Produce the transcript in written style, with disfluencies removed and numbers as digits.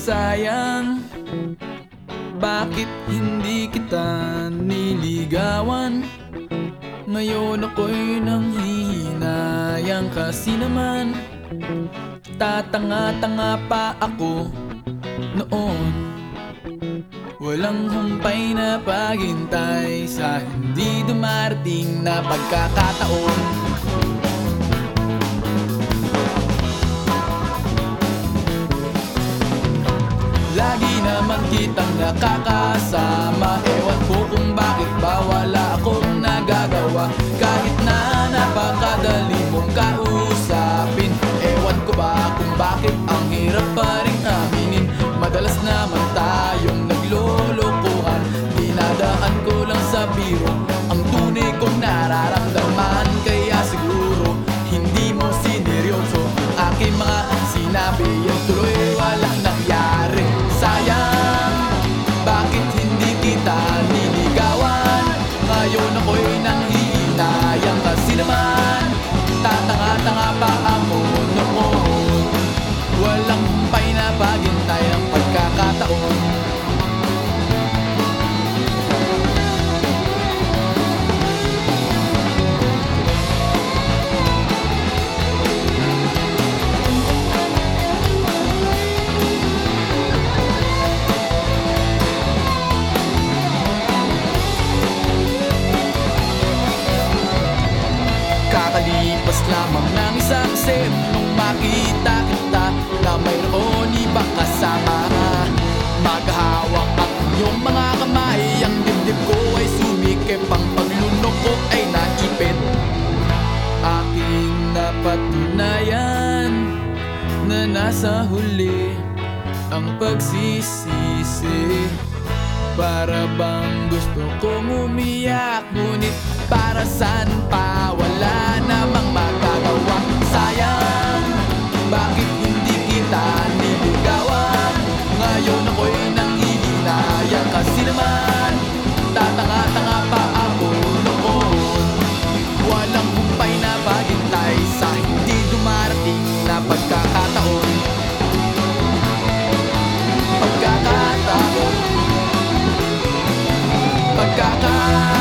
Sayang, bakit hindi kita niligawan? Ngayon ako'y nanghihinayang kasi naman tatanga-tanga pa ako noon. Walang humpay na paghintay sa hindi dumarating na pagkakataon. Lagi naman kitang nakakasama, ewan ko kung bakit ba wala akong nagagawa. Kahit na napakadali mong kausapin, ewan ko ba kung bakit ang hirap pa rin aminin. Madalas naman tayong naglolokohan, dinadaan ko lang sa biro ang tunay kong nararamdaman. Kaya siguro hindi mo sineryoso aking mga sinabi, yung tuloy walang nangyari. Sayang, bakit hindi kita niligawan? Ngayon ako'y nanghihinayang kasi naman tatanga-tanga pa ako noon. Walang humpay na paghintay ng pagkakataon. Kakalipas lamang ng isang set nung makita kita na mayroon ibang kasama. Maghahawak ang iyong mga kamay, ang dibdib ko ay sumikip, ang paglunok ko ay naipit. Aking napatunayan na nasa huli ang pagsisisi. Para bang gusto kong umiyak, ngunit para saan pa, wala namang magagawa. Sayang, bakit hindi kita niligawan? Ngayon ako'y nanghihinayang kasi naman tatanga-tanga pa ako noon. Walang humpay na paghintay sa hindi dumarating na pagkakataon. Pagkakataon, pagkakataon.